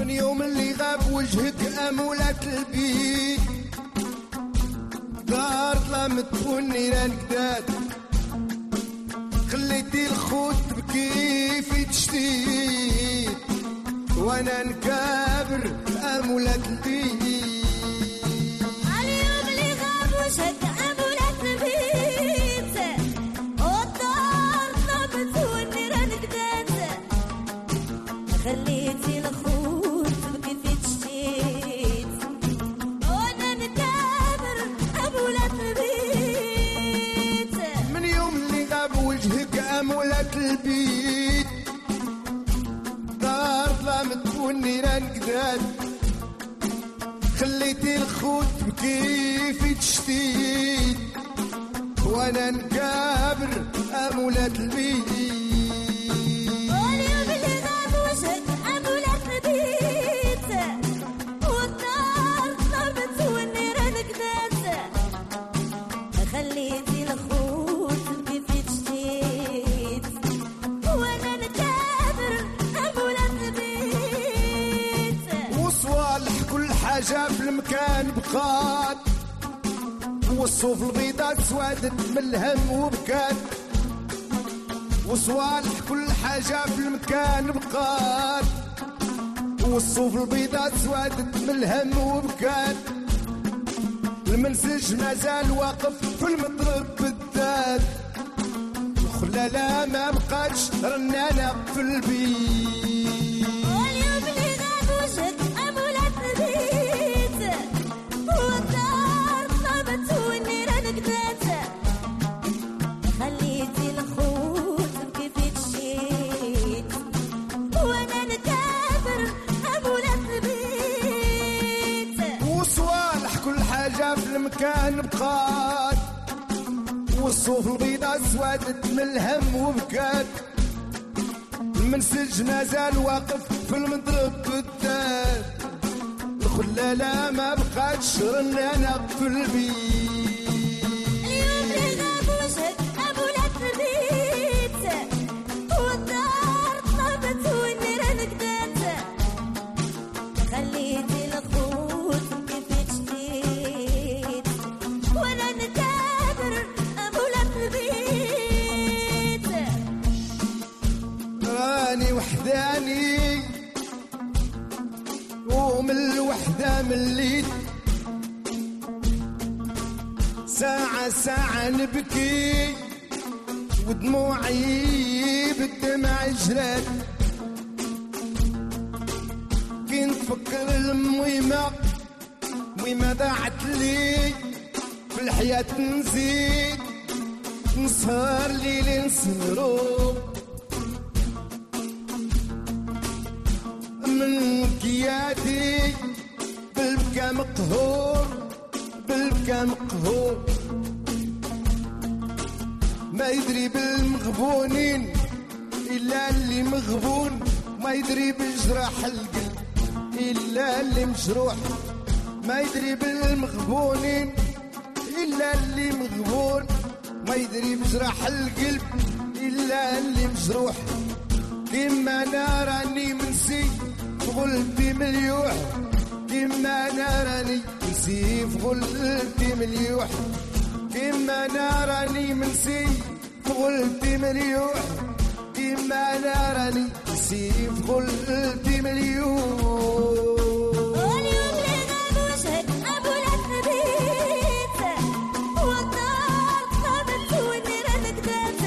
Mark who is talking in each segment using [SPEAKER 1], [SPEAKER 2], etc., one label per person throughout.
[SPEAKER 1] من يوم اللي غاب وجهك أمولات البيت، دار ظلمت والنيران قداد، خليتي الخوت تبكي في تشتيت، وانا نكابر أمولات البيت.
[SPEAKER 2] اليوم اللي غاب وجهك أمولات البيت، والدار ظلمت والنيران قداد، خليتي الخوت تبكي في تشتيت، وانا نكابر أمولات البيت.
[SPEAKER 1] من يوم اللي غاب وجهك أمولات البيت، دار ظلمت والنيران قداد، خليتي الخوت تبكي في تشتيت، وانا نكابر أمولات البيت.
[SPEAKER 2] واليوم اللي غاب وجهك أمولات البيت، والدار ظلمت والنيران قداد، خليتي الخوت تبكي في تشتيت، وانا نكابر أمولات البيت.
[SPEAKER 1] وصوالح كل حاجة في المكان بقات، والصوف البيضات سوادت من الهم وبكات، وصوالح كل حاجة في المكان بقات، والصوف البيضات سوادت من الهم وبكات، المنسج مازال واقف في المطرب بالذات، الخلالة ما بقاتش رنانة في البيت.
[SPEAKER 2] واليوم اللي غاب وجهك أمولات البيت، والدار ظلمت والنيران قداد، خليتي الخوت تبكي في تشتيت، وانا نكابر أمولات البيت.
[SPEAKER 1] وصوالح كل حاجة في المكان بقات، والصوف البيضاء سوادت من الهم وبكات، المنسج مازال واقف في المضرب بالذات، الخلالة ما بقاتش رنانة في البيت.
[SPEAKER 2] اليوم اللي غاب وجهك أمولات البيت، والدار ظلمت والنيران قداد، خليتي الخوت تبكي في تشتيت، وانا نكابر أمولات البيت.
[SPEAKER 1] راني وحداني ومن الوحدة مليت، ساعة ساعة نبكي ودموعي بالدمع جرات، كي نفكر المهمة ضاعت لي في الحياة، نزيد نسهر ليل نسهرو من كياتي بالبكا مقهور، بالبكا مقهور، ما يدري بالمغبونين إلا اللي مغبون، ما يدري بجراح القلب إلا اللي مجروح، ما يدري بالمغبونين إلا اللي مغبون، ما يدري بجراح القلب إلا اللي مجروح. كيما أنا راني منسي في غلبي مليوح، كيما أنا راني منسي في غلبي مليوح، كيما أنا راني منسي في غلبي مليوح، كيما أنا راني منسي في غلبي مليوح.
[SPEAKER 2] واليوم اللي غاب وجهك أمولات البيت، والدار ظلمت والنيران قداد،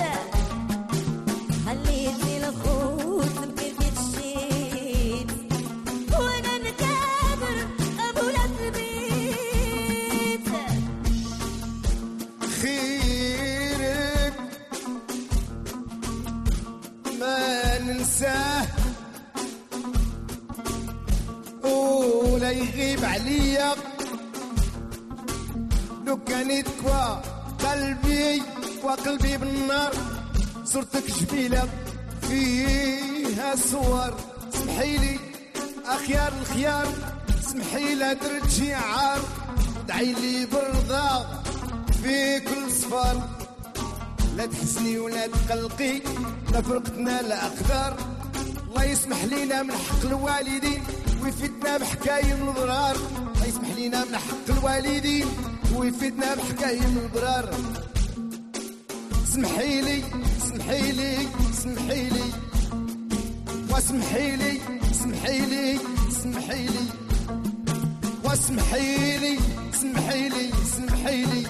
[SPEAKER 2] خليتي الخوت تبكي في تشتيت، وانا نكابر أمولات البيت.
[SPEAKER 1] خيرك ما ننساه ولا يغيب عليا، لو كان يتكوى قلبي وقلبي بالنار، صورتك جميلة فيها صور، سمحيلي أخيار الخيار، سمحيلي درجي عار، دعيلي برضا في كل صفار، لا تحسني ولا تقلقي، لا فرقتنا لا أقدار، الله يسمح لينا من حق الوالدين ويفيدنا بحكاية من الضرار، الله يسمح لينا من حق الوالدين، ويفيدنا بحكاية من الضرار. سمحيلي سمحيلي سمحيلي واسمحيلي سمحيلي سمحيلي واسمحيلي سمحيلي سمحيلي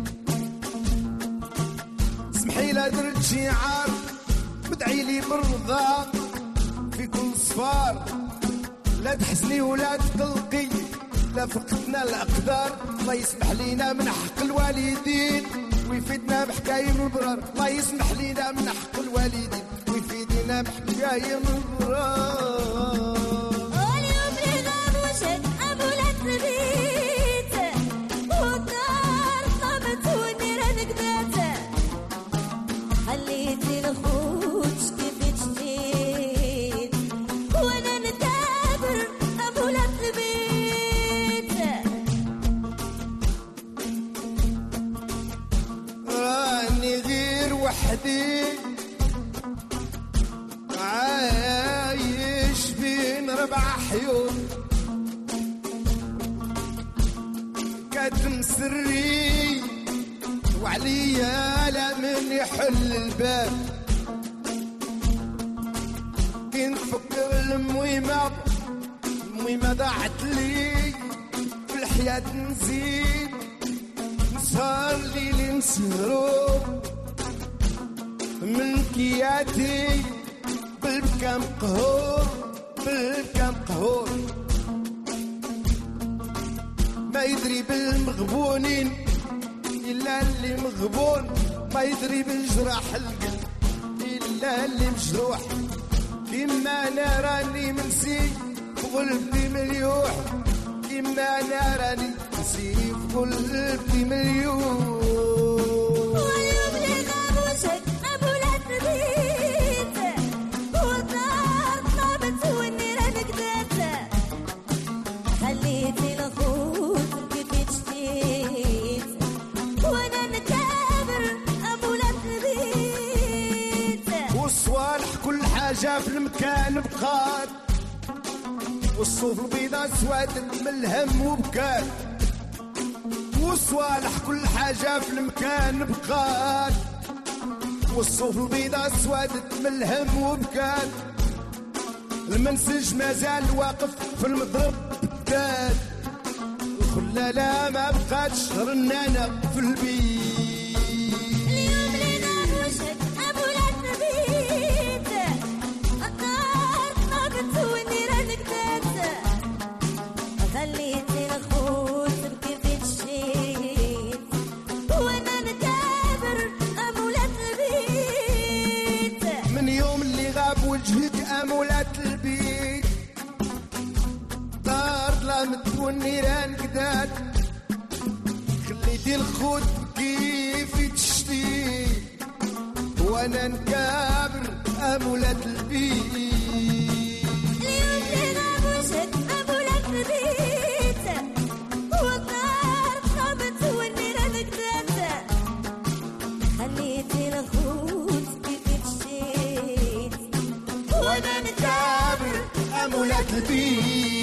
[SPEAKER 1] سمحيلي درت شي عار بدعيلي بالرضا في كل صفار، لا تحزني ولا تقلقي لا فقدنا الأقدار، الله يسمح لينا من حق الوالدين ويفيدنا بحكاية من الضرار، الله يسمح لينا من حق الوالدين ويفيدنا بحكاية من الضرار.
[SPEAKER 2] واليوم اللي غاب وجهك أبولات البيت والدار طابت والنيران قدات، خليتي الخوت كيف جديد وانا نكابر أبولات البيت.
[SPEAKER 1] راني غير وحدي عايش بين 4 حيوط، كاتم سري وعليا لا من يحل الباب، كي نفكر المهمة ضاعت لي في الحياة، نزيد نسهر ليلي نسهرو من كياتي بالبكا مقهور بالبكا مقهور، ما يدري بالمغبونين إلا اللي مغبون، ما يدري بالجراح القلب إلا اللي مجروح، كيما أنا راني منسي في قلبي مليوح، كيما أنا راني منسي في قلبي مليوح.
[SPEAKER 2] واليوم اللي غاب وجهك أبولات البيت والدار طابت والنيران قدات، خليتي الخوت كيف جديد وانا نكابر أبولات البيت.
[SPEAKER 1] والصوالح كل حاجة في المكان بقات، والصوف البيضاء سوادت من الهم وبكات، والصوالح كل حاجة في المكان بقات، والصوف البيضاء سوادت من الهم وبكات، المنسج مازال واقف في المضرب بالداد، الخلالة ما بقاتش رنانة في البيت.
[SPEAKER 2] اليوم اللي غاب وجهك أبولات البيت الدار طابت والنيران قدات، خليتي الخوت بكيف جديد وانا نكابر أبولات البيت.
[SPEAKER 1] من يوم اللي غاب وجهك أمولات البيت، دار ظلمت والنيران قدات، خليتي الخوت كيف تشتي وانا نكابر أمولات البيت.
[SPEAKER 2] اليوم اللي غاب وجهك أبولات البيت والدار طابت والنيران قدات، خليتي الخوت كيف جديد
[SPEAKER 1] وانا نكابر أمولات البيت.